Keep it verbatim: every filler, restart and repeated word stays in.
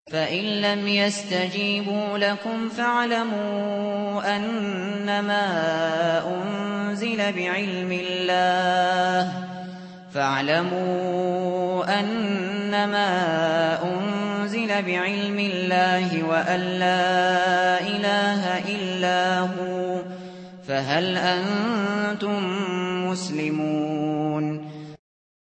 فإن لم يستجيبوا لكم فاعلموا أنما أنزل بعلم الله فاعلموا أنما أنزل بعلم الله وأن لا إله إلا هو فهل أنتم مسلمون